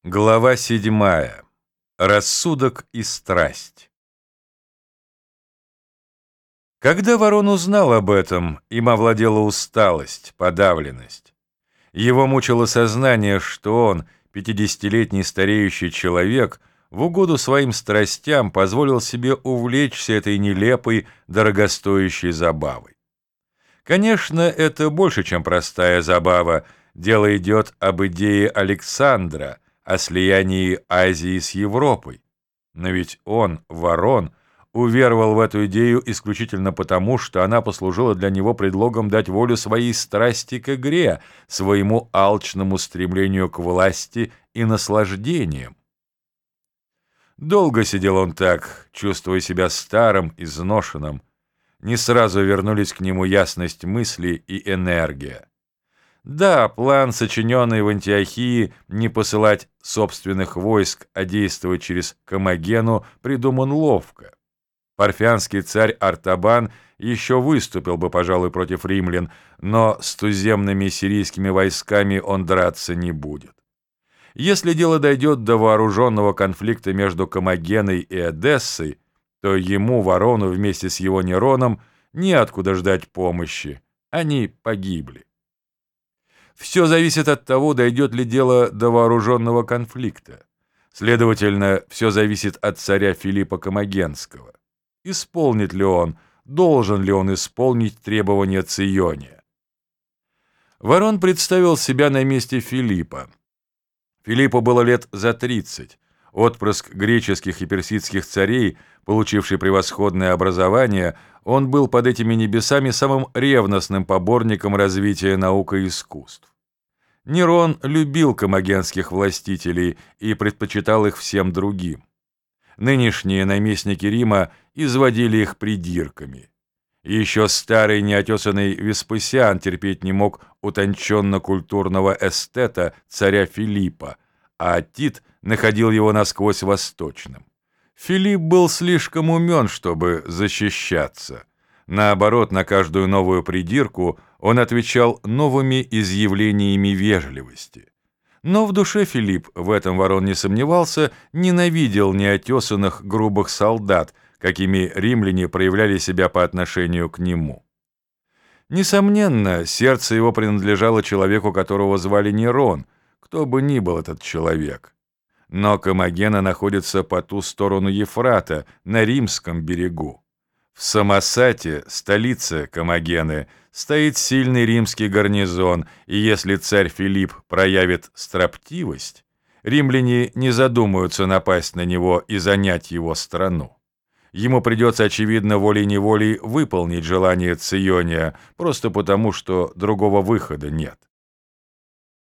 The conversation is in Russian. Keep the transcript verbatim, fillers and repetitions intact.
Глава седьмая. Рассудок и страсть. Когда Ворон узнал об этом, им овладела усталость, подавленность. Его мучило сознание, что он, пятидесятилетний стареющий человек, в угоду своим страстям позволил себе увлечься этой нелепой, дорогостоящей забавой. Конечно, это больше, чем простая забава. Дело идет об идее Александра, о слиянии Азии с Европой. Но ведь он, Ворон, уверовал в эту идею исключительно потому, что она послужила для него предлогом дать волю своей страсти к игре, своему алчному стремлению к власти и наслаждениям. Долго сидел он так, чувствуя себя старым, изношенным. Не сразу вернулись к нему ясность мысли и энергия. Да, план, сочиненный в Антиохии, не посылать собственных войск, а действовать через Комагену, придуман ловко. Парфянский царь Артабан еще выступил бы, пожалуй, против римлян, но с туземными сирийскими войсками он драться не будет. Если дело дойдет до вооруженного конфликта между Комагеной и Эдессой, то ему, Ворону, вместе с его Нероном, неоткуда ждать помощи. Они погибли. Все зависит от того, дойдет ли дело до вооруженного конфликта. Следовательно, все зависит от царя Филиппа Комагенского. Исполнит ли он, должен ли он исполнить требования Циония? Ворон представил себя на месте Филиппа. Филиппу было лет за тридцать. Отпрыск греческих и персидских царей, получивший превосходное образование, он был под этими небесами самым ревностным поборником развития наук и искусств. Нерон любил комагенских властителей и предпочитал их всем другим. Нынешние наместники Рима изводили их придирками. Еще старый неотесанный Веспасиан терпеть не мог утонченно-культурного эстета царя Филиппа, а Тит находил его насквозь восточным. Филипп был слишком умен, чтобы защищаться. Наоборот, на каждую новую придирку он отвечал новыми изъявлениями вежливости. Но в душе Филипп, в этом Ворон не сомневался, ненавидел неотесанных грубых солдат, какими римляне проявляли себя по отношению к нему. Несомненно, сердце его принадлежало человеку, которого звали Нерон, кто бы ни был этот человек. Но Комагена находится по ту сторону Ефрата, на римском берегу. В Самосате, столице Комагены, стоит сильный римский гарнизон, и если царь Филипп проявит строптивость, римляне не задумаются напасть на него и занять его страну. Ему придется, очевидно, волей-неволей выполнить желание Циония, просто потому, что другого выхода нет.